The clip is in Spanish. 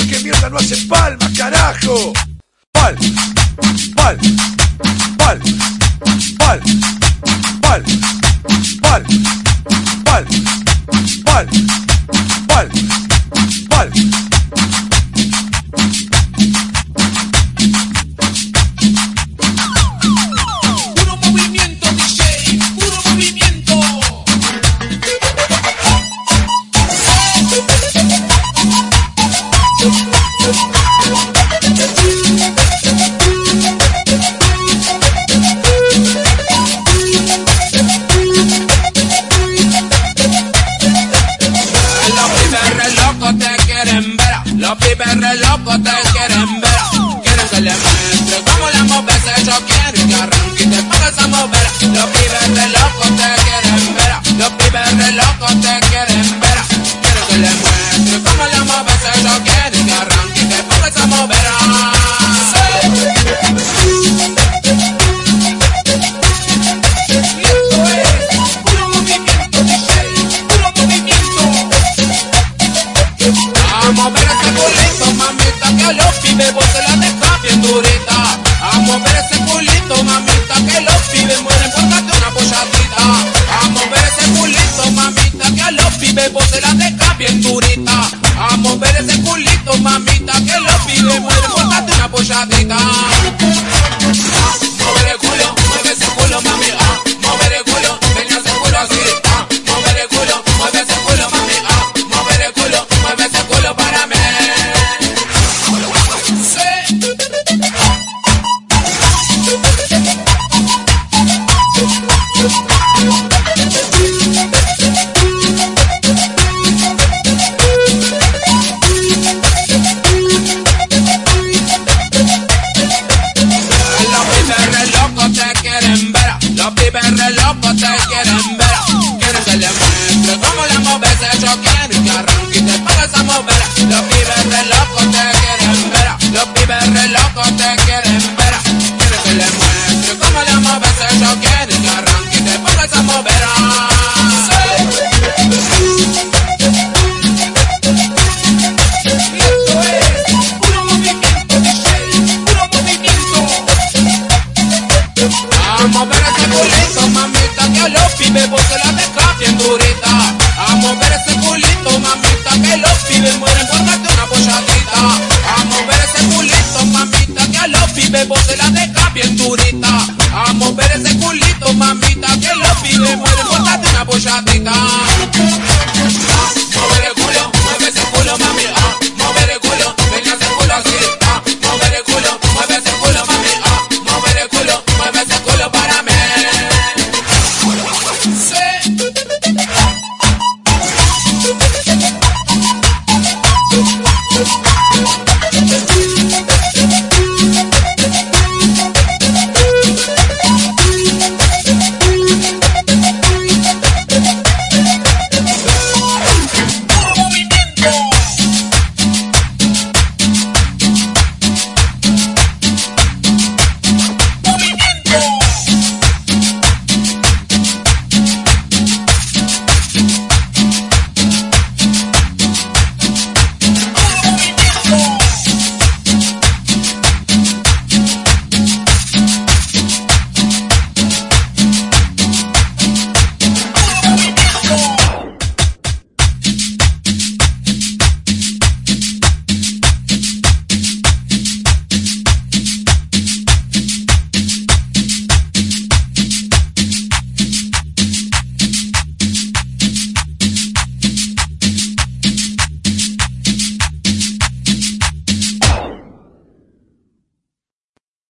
porque mierda no hacen palmas, carajo. Pal, pal, pal, pal, pal, pal, pal, pal, pal, pal. Puro movimiento, DJ, puro movimiento. Los pibes re locos te quieren ver. Quieren que le muestre cómo la moves. Ellos quieren que arranque y te pongas a mover. Los pibes re locos te quieren ver. Los pibes re locos te quieren ver. Quieren que le muestre cómo la moves. Ellos quieren que arranque y te pongas a mover. A mover ese culito, mamita, que a los pibes vos se la dejas bien durita. A mover ese culito, mamita, que los pibes mueren por darte una polladita. A mover ese culito, mamita, que a los pibes vos se la dejas bien durita. A mover ese culito, mamita, que los pibes mueren por darte una polladita. Mover el culo, mueve ese culo, mami. Mover el culo, ven a ese culo así. Mover el culo, mueve ese culo, mami. Mover el culo, mueve ese culo para mí. Los pibes re locos te quieren ver. Quieren que le muestre cómo la moves. Ellos quieren que arranque y te pongas a mover. Los pibes re locos te quieren ver. Los pibes re locos te quieren ver. Quieren que le muestre cómo la moves. Ellos quieren que arranque y te pongas a mover. A mover ese culito, mamita, que a los pibes vos se la dejas bien durita. A mover ese culito, mamita, que los pibes mueren por darte una polladita. A mover ese culito, mamita, que a los pibes vos se la dejas bien durita. A mover ese culito, mamita, que los pibes mueren por darte una polladita.